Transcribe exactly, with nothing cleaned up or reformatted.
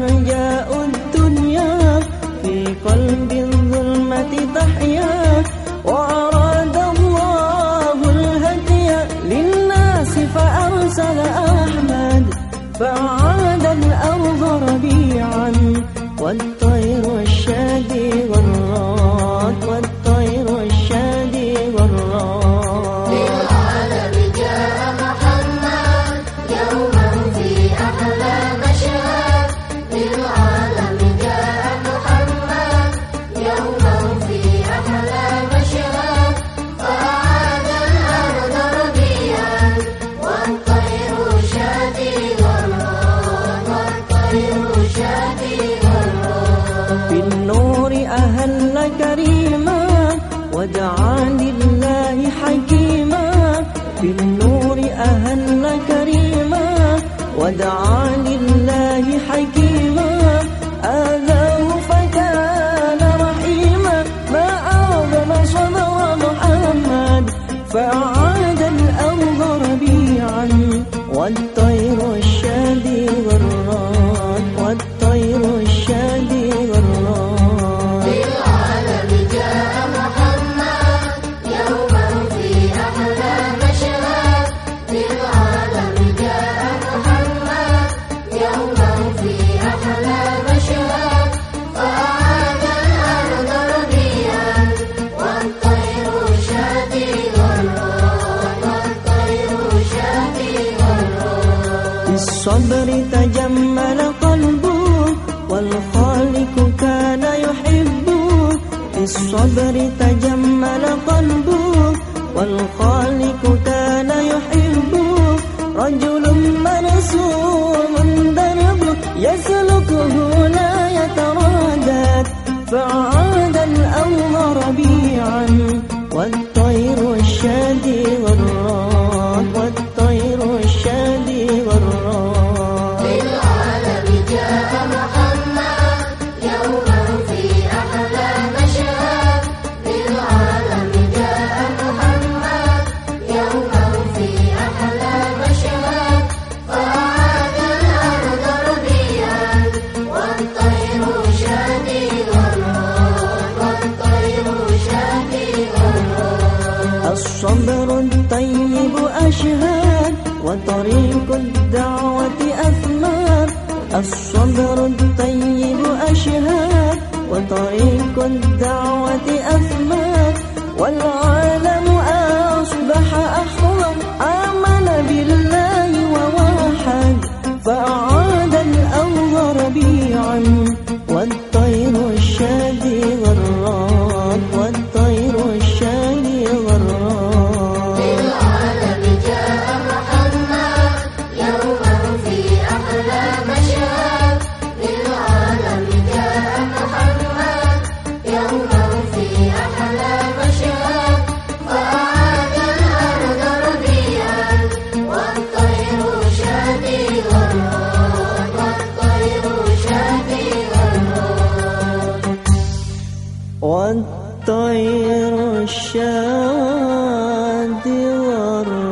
أرجاء الدنيا في قلب الظلمة تحيا، وأراد الله الهدي للناس فأرسل أحمد فأعاد الأرض ربيعا، والطير الشادي والراد والطير الشادي والراد. للعالم جاء محمد يوما في أحلى مشهد، للعالم جاء محمد يوما في أحلى مشهد، فأعاد الأرض ربيعا والطير شادي والراد والطير شادي والراد. بالنور أهل كريما ودعا لله حكيما، بالنور أهل كريما ودعا لله حكيما، آذاه فكان رحيما، ما أعظم صبر محمد فأعاد الأرض ربيعا، والطير الشادي والراد والطير الشادي والراد. للعالم جاء محمد يوما في أحلى مشهد، للعالم جاء محمد يوما في أحلى مشهد، فأعاد الأرض ربيعا والطير شادي والراد والطير شادي والراد. بالصبر تجمل قلبه والخالق كان يحبه، بالصبر تجمل قلبه والخالق كان يحبه، رجل مرسوم دربه يسلكه لا يتردد، فأعاد الأرض ربيعا والطير الشادي والراد والطير الشادي والراد. للعالم جاء محمد يوما في أحلى مشهد، للعالم جاء محمد يوما في أحلى مشهد، فأعاد الأرض ربيعا والطير شادي والراد والطير شادي والراد. الصبر الطيب أشهد وطريق الدعوة أثمر، الصبر الطيب أشهد وطريق الدعوة أثمر، والعالم أصبح أحرم آمن بالله ووحد، فأعاد الأرض ربيعا والطير الشادي والراد والطير الشادي والراد. للعالم جاء محمد يوما في أحلى مشهد، للعالم جاء محمد يوما في أحلى مشهد، فأعاد الأرض ربيعا والطير شادي والراد والطير شادي والراد والطير الشادي والراد.